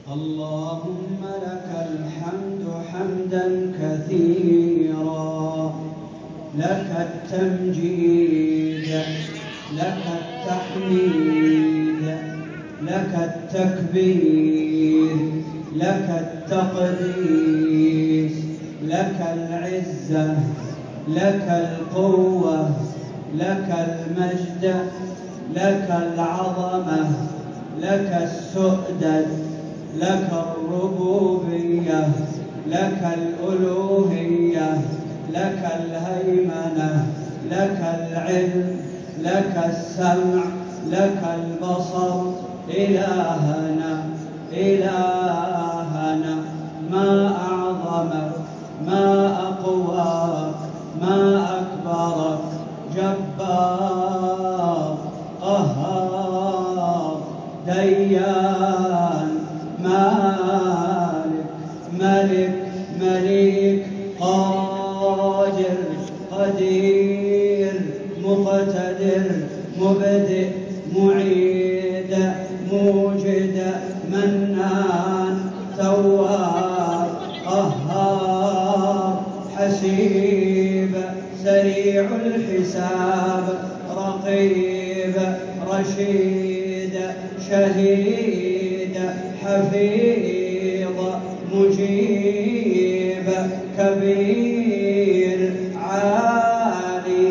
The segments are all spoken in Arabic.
اللهم لك الحمد حمدا كثيرا، لك التمجيد، لك التحميد، لك التكبير، لك التقديس، لك العزة، لك القوة، لك المجد، لك العظمة، لك السؤدد، لك الربوبية، لك الألوهية، لك الهيمنة، لك العلم، لك السمع، لك البصر. إلهنا إلهنا، ما أعظمك، ما أقواك، ما أكبرك. جبار، قهار، ديان، مالك، ملك، مليك، قادر، قدير، مقتدر، مبدئ، معيد، موجد، منان، تواب، قهار، حسيب، سريع الحساب، رقيب، رشيد، شهيد، حفيظ، مجيب، كبير، عالي،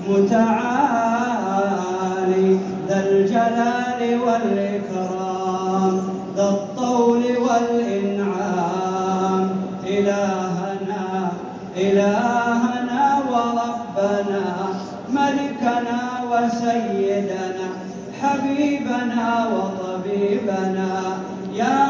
متعالي، ذا الجلال والإكرام، ذا الطول والإنعام. إلهنا إلهنا وربنا، ملكنا وسيدنا، حبيبنا وطبيبنا. يا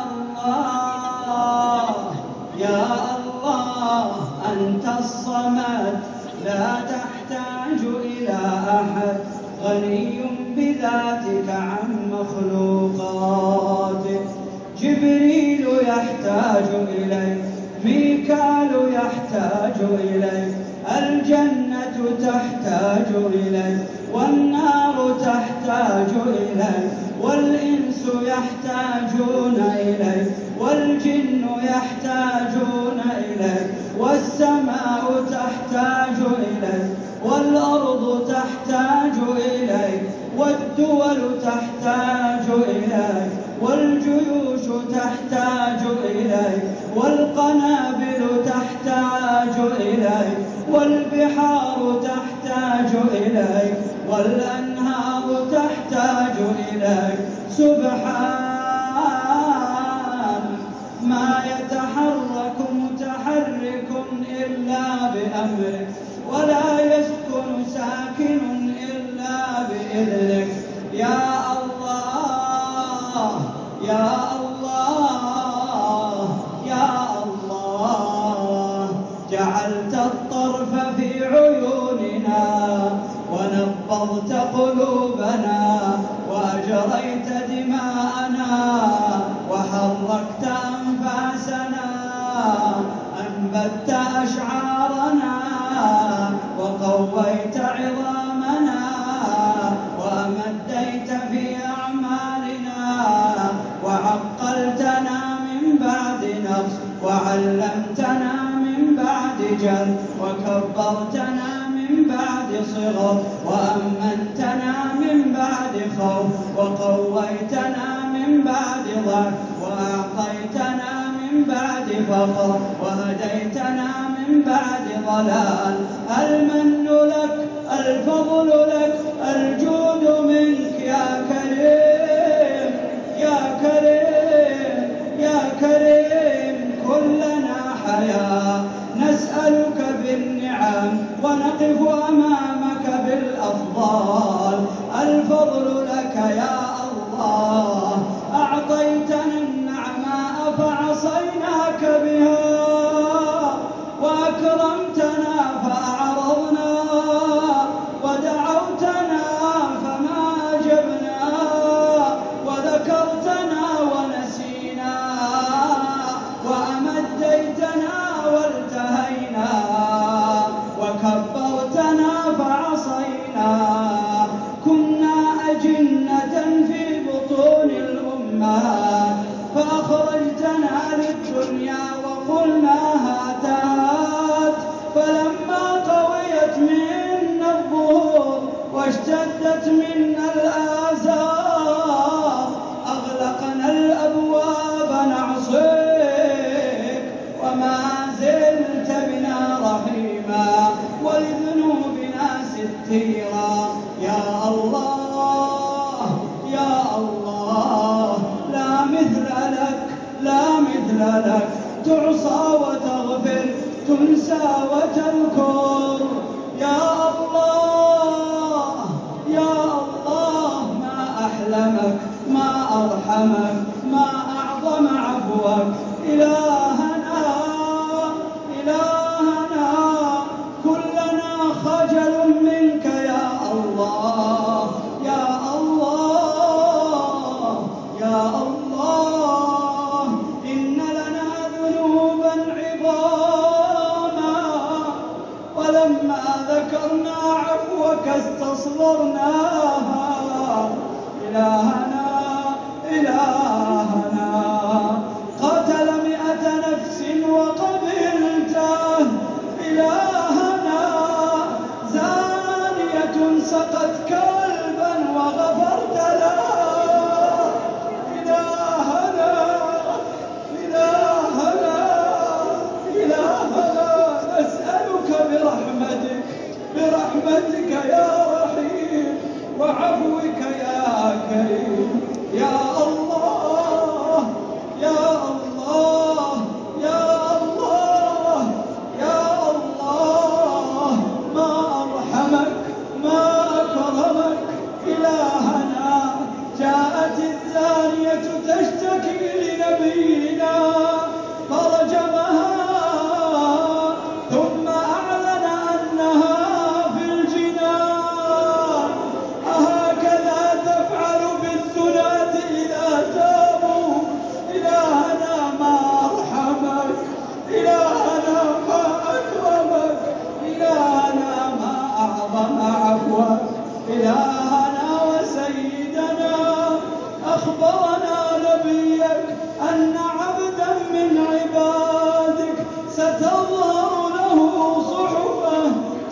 الله يا الله، أنت الصمد، لا تحتاج إلى أحد، غني بذاتك عن مخلوقاتك. جبريل يحتاج إليك، ميكال يحتاج إليك، الجنة تحتاج إليك، والنار تحتاج إليك، والإنس يحتاجون إليك، والجن يحتاجون إليك، والسماء تحتاج إليك، والأرض تحتاج إليك، والدول تحتاج إليك، والجيوش تحتاج إليك، والقنابل تحتاج إليك، والبحار تحتاج إليك، والأنهار تحتاج إليك. سبحان ما يتحرك متحرك إلا بأمرك، ولا يسكن ساكن إلا بإذنك. يا الله يا الله يا الله، جعلت الطرف في عيوننا، ونبضت قلوبنا، وأجريت دماءنا، وحركت أنفاسنا، أنبت أشعارنا، وقويت عظامنا، وأمديت في أعمالنا، وعقلتنا من بعد نقص، وعلمتنا من بعد جهل، وكبرتنا من بعد صغر، وأمنتنا من بعد خوف، وقويتنا من بعد ضعف، وأعطيتنا من بعد فقر، وهديتنا من بعد ضلال. المن لك، الفضل لك، الجود منك يا كريم يا كريم يا كريم. كلنا حياة نسألك بالنعم، ونقف أمامك بالأفضال. الفضل لك يا الله، أعطيتنا النعماء فعصيناك بها، وأكرمتنا فأعرضنا، ودعوتنا فما أجبنا، وذكرتنا ونسينا، وأمديتنا والتهينا، وكبرتنا فعصينا. كنا أجنة في بطون الأمهات، فأخرجنا اشتدت منا الآزار أغلقنا الأبواب نعصيك وما زلت بنا رحيما ولذنوبنا ستيرا. يا الله يا الله لا مثل لك لا مثل لك، تعصى وتغفر تنسى وتذكر. يا الله يا الله ما أحلمك ما أرحمك ما أعظم عفوك. إلهنا إلهنا كلنا خجل منك يا الله يا الله يا الله. إن لنا ذنوبا عظاما ولما ذكرنا عفوك استصغرناها. إلهنا إلهنا قتل 100 نفس وقبلته. إلهنا زانية سقت كلبا وغفرت لها. إلهنا إلهنا إلهنا نسألك برحمتك يا رحيم وعفوك يا كريم. يا الله يا الله يا الله يا الله ما أرحمك ما أكرمك. إلهنا جاءت الزانية تشتكي لنبينا فرجمها ثم أعلن أنها في الجنان. أهكذا تفعل بالزناة إذا تابوا؟ إلهنا ما أرحمك إلهنا ما أكرمك إلهنا ما أعظم عفوك. إلهنا وسيدنا أخبرنا نبيك أن عبدا من عبادك ستظهر له صحفة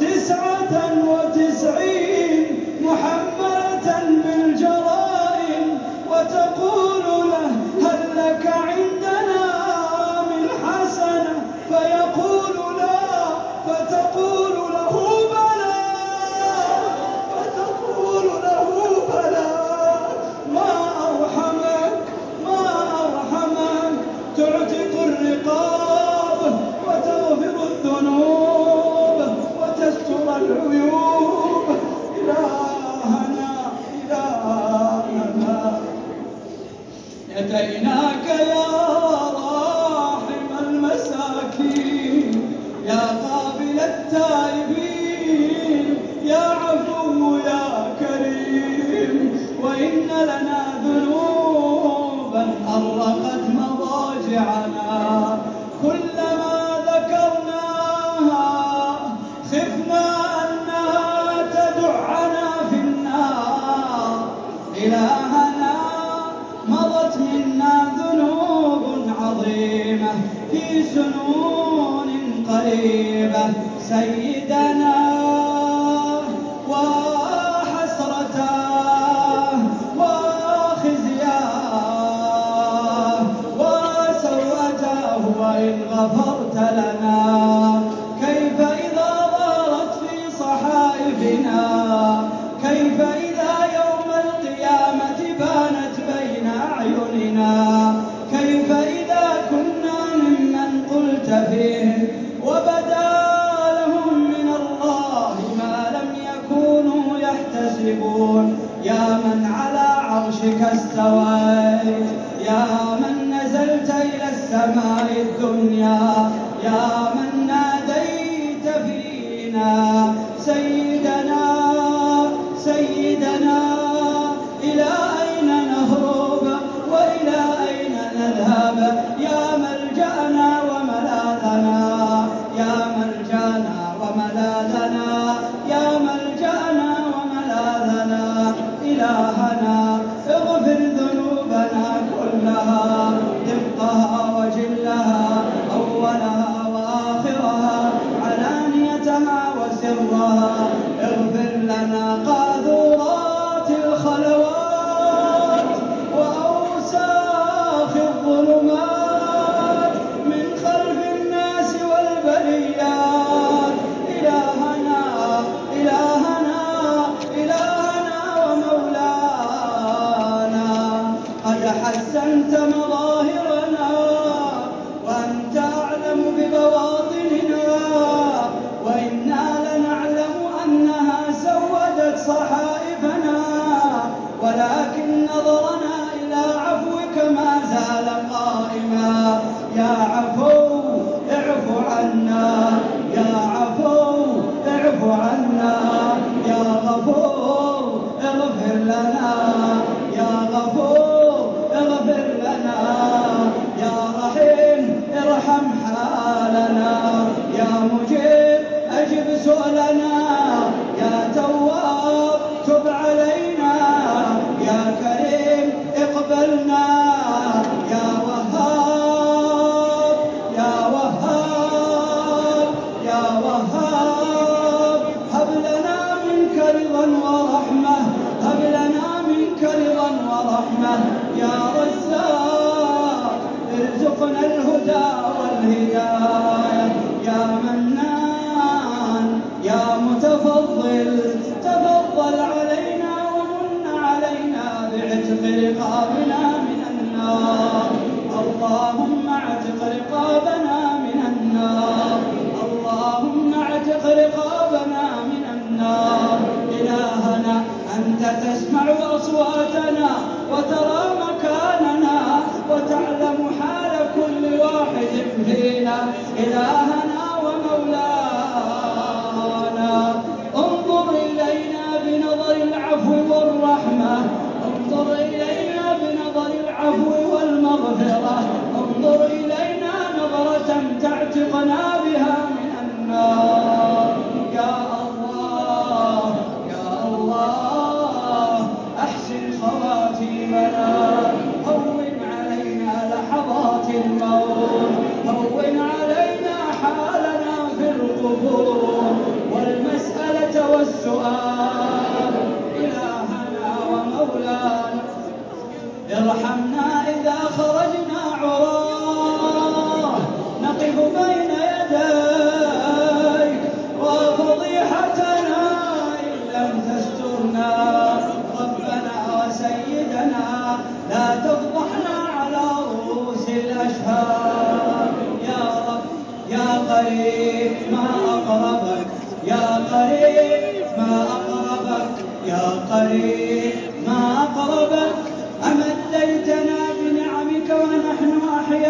99 محملة بالجرائم وتقول له هل لك عندنا من حسنة فيقول لا فتقول له بلى فتقول له بلى. ما أرحمك ما أرحمك تعتق الرقاب وتغفر الذنوب وتستر العيوب. إلهنا إلهنا أتيناك يا راحم المساكين يا قابل التائبين يا عفو يا كريم. وإن لنا ذنوبا أرقت مضاجعنا كلما ذكرناها خفنا أنها تدعنا في النار. إلهنا مضت منا ذنوب عظيمة في سنون قريبة. سيدنا وحسرتاه وخزياه وسوءته وإن غفرت لنا. كيف إذا ظهرت في صحائفنا؟ كيف إذا يوم القيامة بانت بين أعيننا؟ كيف إذا كنا ممن قلت فيهم وبدا لهم من الله ما لم يكونوا يحتسبون؟ يا من على عرشك استويت يا من نزلت إلى السماء الدنيا يا من ناديت فينا سيدنا سيدنا. إلى أين نهرب وإلى أين نذهب؟ يا ملجأنا وملاذنا يا ملجأنا وملاذنا يا ملجأنا وملاذنا. إلهنا اغفر ذنوبنا كلها دقها وجلها أولها وآخرها علانيتها وسرها. اغفر لنا قاذورا حسنت مظاهرنا وأنت أعلم ببواطننا، وإنا لنعلم أنها سودت صحائفنا، ولكن نظرنا إلى عفوك ما زال قائما. يا عفو اعف عنا، يا عفو اعف عنا، يا غفور اغفر لنا، يا غفور اغفر لنا، يا رحيم ارحم حالنا، يا مجيب أجب سؤلنا، يا تواب تب علينا، يا كريم اقبلنا، يا وهاب يا وهاب يا وهاب، هب لنا منك رضا ورحمة، هب لنا منك رضا ورحمة، يا رزاق ارزقنا الهدى والهداية، يا منان يا متفضل تفضل علينا ومن علينا بعتق رقابنا من النار. اللهم اعتق رقابنا من النار، اللهم اعتق رقابنا من النار. إلهنا أنت تسمع أصواتنا وترى مكاننا وتعلم حال كل واحد فينا. إلهنا ومولانا انظر إلينا بنظر العفو والرحمة، انظر إلينا بنظر العفو والمغفرة، انظر إلينا نظرة تعتقنا بها من النار. يا الله يا الله أحسن خواتيمنا، هون علينا لحظات الموت، هون علينا حالنا في القبور والمسألة والسؤال. إلهنا ومولانا ارحمنا إذا خرجنا عراه نقف بين يديك، وفضيحتنا إن لم تسترنا. ربنا وسيدنا لا تفضحنا على رؤوس الأشهاد. يا رب يا قريب ما أقربك، يا قريب ما أقربك، يا قريب ما أقربك. أمديتنا بنعمك ونحن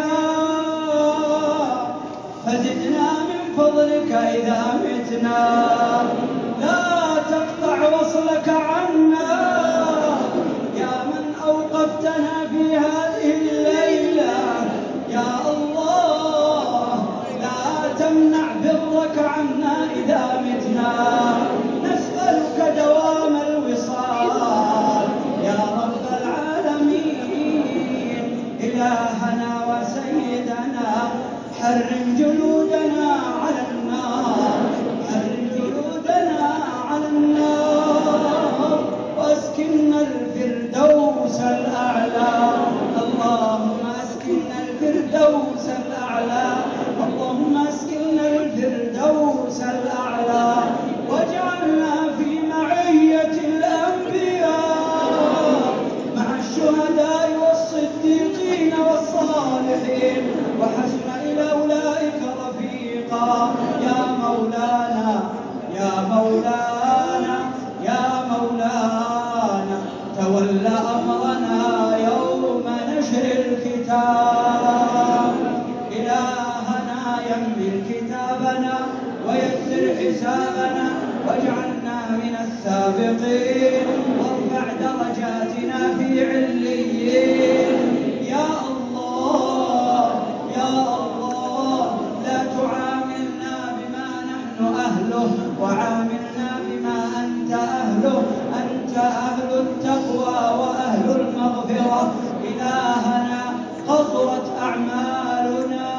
أحياء، فزدنا من فضلك إذا متنا. لا تقطع وصلك عنا يا من أوقفتنا في هذه الليلة. يا الله لا تمنع برك عنا إذا متنا. نسألك دوام الوصال يا رب العالمين. إلهنا وسيدنا حرم جلودنا على النار، حرم جلودنا على النار، واسكننا الفردوس الأعلى. اللهم اسكننا الفردوس الأعلى، اللهم اسكننا الفردوس الأعلى، واجعلنا في معية الأنبياء مع الشهداء والصديقين والصالحين، وحسن إلى أولئك رفيقا. يا مولانا يا مولانا يا مولانا تول أمرنا يوم نشر الكتاب. إلهنا يمن كتابنا ويسر حسابنا، واجعلنا من السابقين، وارفع درجاتنا في عليين. يا الله يا الله لا تعاملنا بما نحن أهله، وعاملنا بما أنت أهله. أنت أهل التقوى وأهل المغفرة. إلهنا قصرت أعمالنا،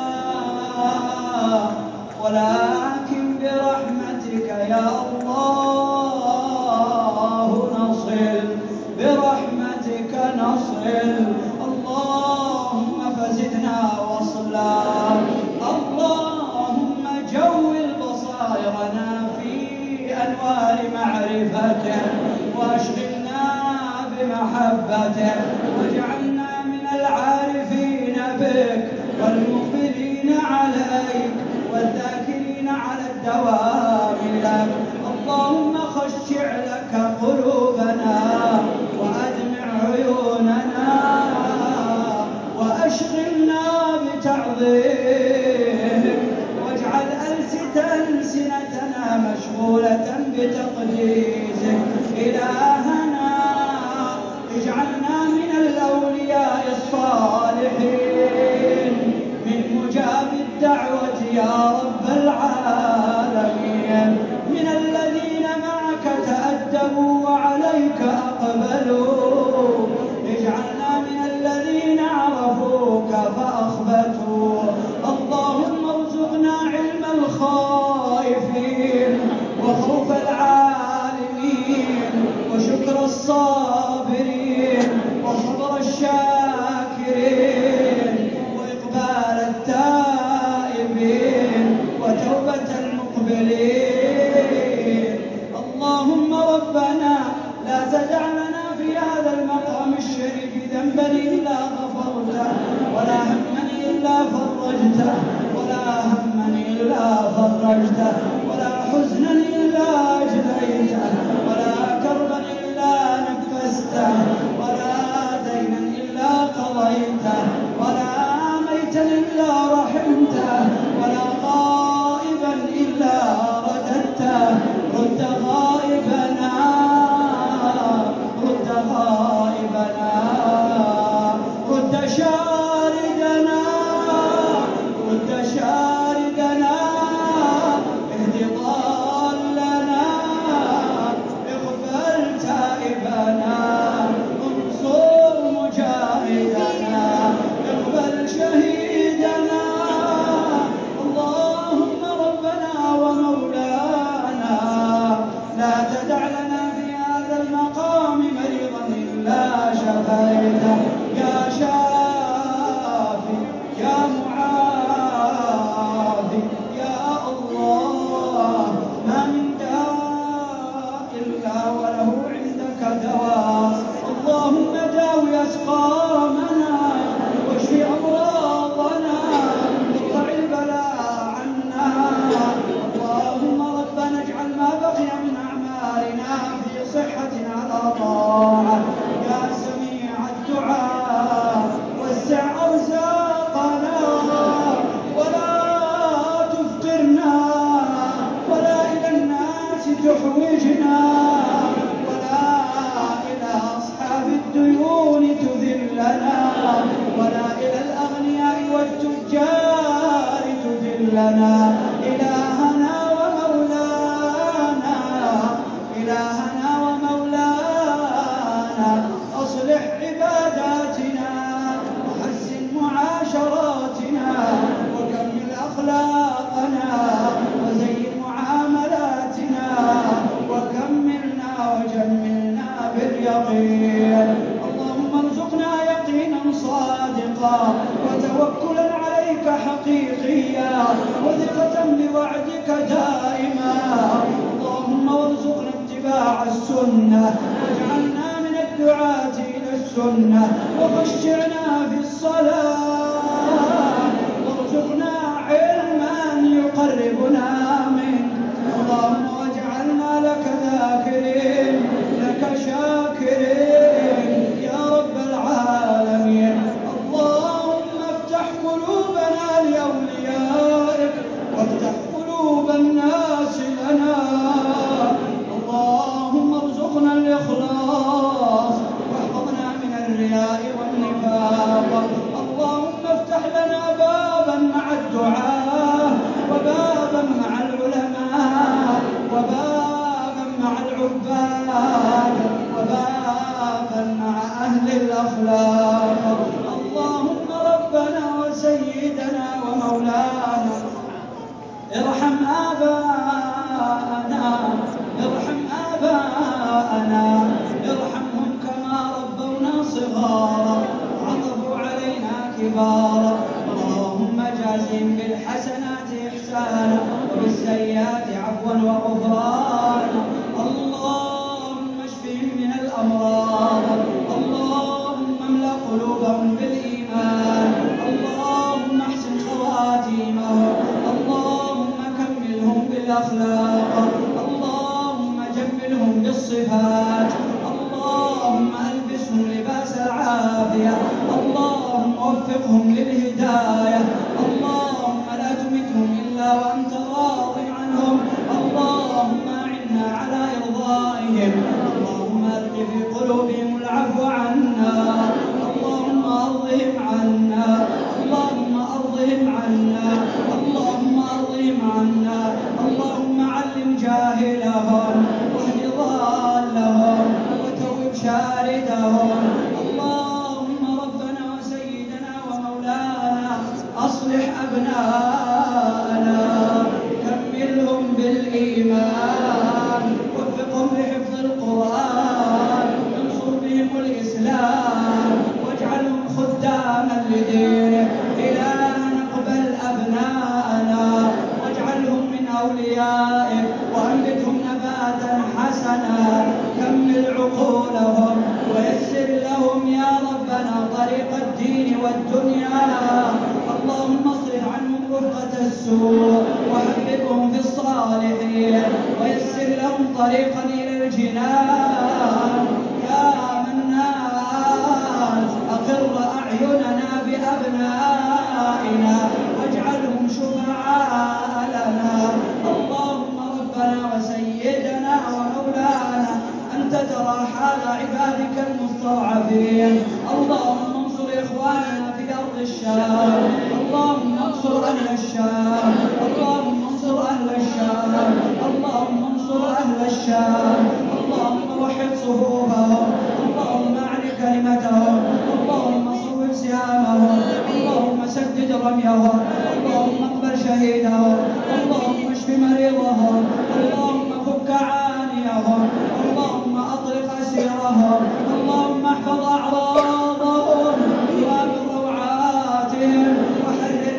ولكن برحمتك يا الله نصل، برحمتك نصل. اللهم فزدنا وصلا، اللهم جول بصائرنا في أنوار معرفته، واشغلنا بمحبته، واجعلنا من الدوام لك. اللهم خشع لك قلوبنا وأدمع عيوننا وأشغلنا بتعظيمك، واجعل ألسنتنا مشغولة بتقديسك. إلهنا اجعلنا من الأولياء الصالحين من مجاب الدعوة يا رب العالمين، من الذين معك تأدبوا وعليك أقبلوا. اجعلنا من الذين عرفوك فأخبتوا. اللهم ارزقنا علم الخائفين وخوف العالمين وشكر الصابرين وصبر الشاكرين وإقبال التائبين وتوبة المقبلين. اللهم ربنا لا تدع لنا في هذا المقام الشريف ذنبا إلا غفرته، ولا هما إلا فرجته، ولا هما إلا فرجته، ولا حزنا إلا أجليته، ولا كربا إلا نفسته، ولا دينا إلا قضيته، ولا ميتا إلا رحمته، ولا غائبا إلا رددته. رد غائبنا، رد غائبنا، رد شاردنا، رد شاردنا، اهد ضالنا، اغفر تائبنا، انصر مجاهدنا، اقبل شهيدنا. اللهم ربنا ومولانا لا تدع لنا في هذا المقام مريضا إلا شفيته، يا شافي يا معافي يا الله. ما من داء إلا وله عندك دواء. اللهم داوي أسقامنا واشف أمراضنا وارفع البلاء عنا. اللهم ربنا اجعل ما بقي من أعمالنا في صحة على طاعة، يا سميع الدعاء. وسع أرزاقنا ولا تفقرنا، ولا إلى الناس تحوجنا، ولا إلى أصحاب الديون تذلنا، ولا إلى الأغنياء والتجار تذلنا. إلهنا ومولانا، إلهنا ومولانا، أصلح عباداتنا وحسن معاشراتنا وكمل أخلاقنا وزين معاملاتنا وكملنا وجملنا باليقين. اللهم ارزقنا يقينا صادقا وتوكلا عليك حقيقيا وثقة بوعدك دائما. اللهم وارزقنا اتباع السنة واجعلنا من الدعاة إلى السنة وخشعنا في الصلاة وارزقنا علما يقربنا منك. اللهم واجعلنا لك ذاكرين لك شاكرين يا رب العالمين. اللهم افتح قلوبنا لأوليائك وافتح قلوب الناس لنا. اللهم ارزقنا الإخلاص واحفظنا من الرياء والنفاق. اللهم افتح لنا بابا مع الدعاء وبابا مع العلماء وبابا مع العباد وبابا مع أهل الأخلاق. اللهم ربنا وسيدنا ومولانا ارحم آباءنا، ارحم آباءنا، ارحمهم كما ربونا صغارا عطفوا علينا كبارا. اللهم جازهم بالحسنات إحسانا وبالسيئات عفوا وغفرانا. اللهم اشفهم من الأمراض. اللهم املأ قلوبهم بالإيمان. اللهم احسن خواتيمهم. اللهم كملهم بالأخلاق ووفقهم للهداية. اللهم لا تمتهم إلا وأنت راض عنهم. اللهم أعنا على إرضائهم. اللهم ألق في قلوبهم العفو عنا. اللهم أرضهم عنا. اللهم أرضهم عنا. اللهم أرضهم عنا. اللهم علم جاهلهم واهد ضالهم وتوب شاردهم. اللهم ربنا وسيدنا ومولانا أصلح أبناءنا، كملهم بالإيمان، وفقهم لحفظ القرآن، انصر بهم الإسلام، واجعلهم خداما لدينك. إلهنا اقبل أبناءنا واجعلهم من أوليائك، وأنبتهم نباتا حسنا، كمل عقولهم ويسر لهم يا ربنا طريق الدين والدنيا. اللهم اصرف عنهم رفقة السوء وحببهم في الصالحين، ويسر لهم طريقا إلى الجنان. يا منان أقر أعيننا بأبنائنا واجعلهم شفعاء لنا. اللهم ربنا وسيدنا ومولانا أنت ترى حال عبادك المستضعفين. اللهم انصر إخواننا في أرض الشام. اللهم انصر أهل الشام. اللهم انصر أهل الشام. اللهم انصر أهل الشام. اللهم وحد صفوفهم. اللهم أعل كلمتهم. اللهم صوب سهامهم. اللهم سدد رميهم. اللهم اقبل شهيدهم. اللهم اشف مريضهم. اللهم فك عانيهم. اللهم اطلق اسيرهم. اللهم احفظ اعراضهم وامن روعاتهم وحرر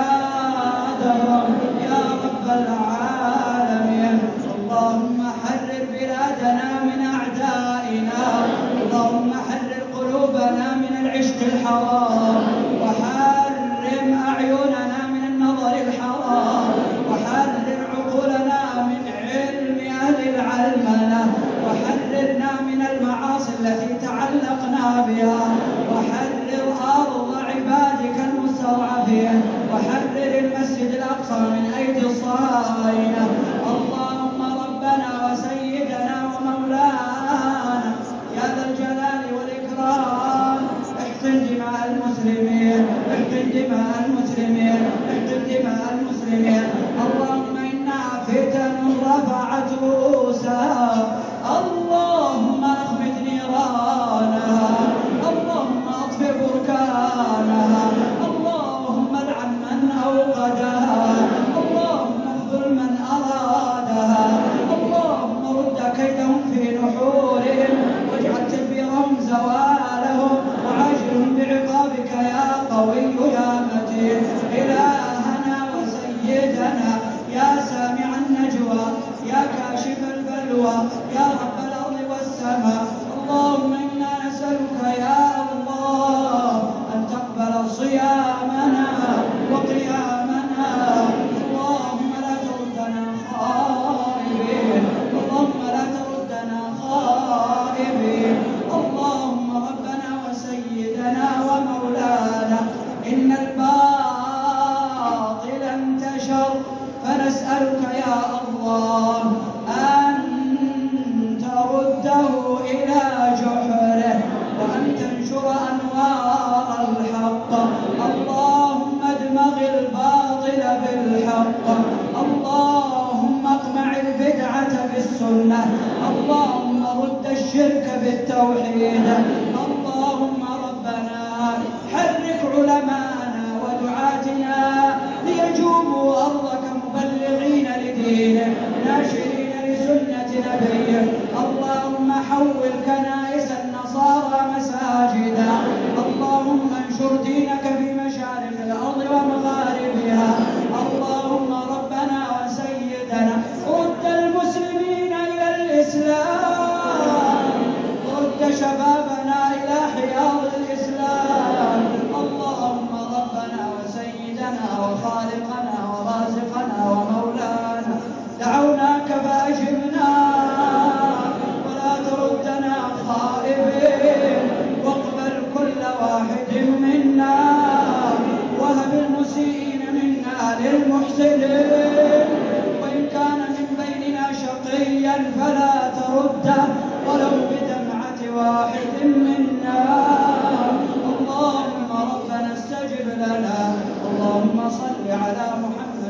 بلادهم يا رب العالمين. اللهم حرر بلادنا من اعدائنا. اللهم حرر قلوبنا من العشق الحرام، وحرم اعيننا من النظر الحرام، وحرر عقولنا من علم اهل العلمنه، وحررنا من المعاصي التي تعلقنا بها، وحرر ارض عبادك المستضعفين، وحرر المسجد الاقصى من ايدي الصهاينه. اللهم ربنا وسيدنا ومولانا يا ذا الجلال والاكرام احقن دماء المسلمين، احقن دماء المسلمين، احقن دماء المسلمين. اللهم إنها فتن رفعت رؤوسها. اللهم اخفض نيرانها. اللهم اطفئ بركانها. اللهم العن من اوقدها. اللهم اخذل من ارادها. اللهم رد كيدهم في نحورهم، واجعل تدبيرهم زوالهم، وعاجلهم بعقابك يا قوي يا متين. إلهنا وسيدنا يا سامع النجوى، يا كاشف البلوى، يا رب الأرض والسماء. اللهم إنا نسألك يا الله أن تقبل صيامنا وقيامنا. اللهم لا تردنا خائبين. اللهم لا تردنا خائبين. اللهم ربنا وسيدنا ومولانا إن الباطل انتشر، فنسألك يا الله أن ترده إلى جحره، وأن تنشر أنوار الحق. اللهم ادمغ الباطل بالحق. اللهم اقمع البدعة بالسنة. اللهم رد الشرك بالتوحيد. اللهم ربنا حرك علماءنا ودعاتنا ليجوبوا أرضك مبلغين لدينك ناشرين لسنة نبيك. اللهم حول كنائس النصارى مساجدا. اللهم انشر دينك في مشارق الأرض ومغاربها. اللهم ربنا وسيدنا رد المسلمين إلى الإسلام، رد شبابنا إلى حياض الإسلام. اللهم ربنا وسيدنا وخالقنا ورازقنا ومولانا دعوناك فأجبنا، ولا تردنا خائبين. صل على محمد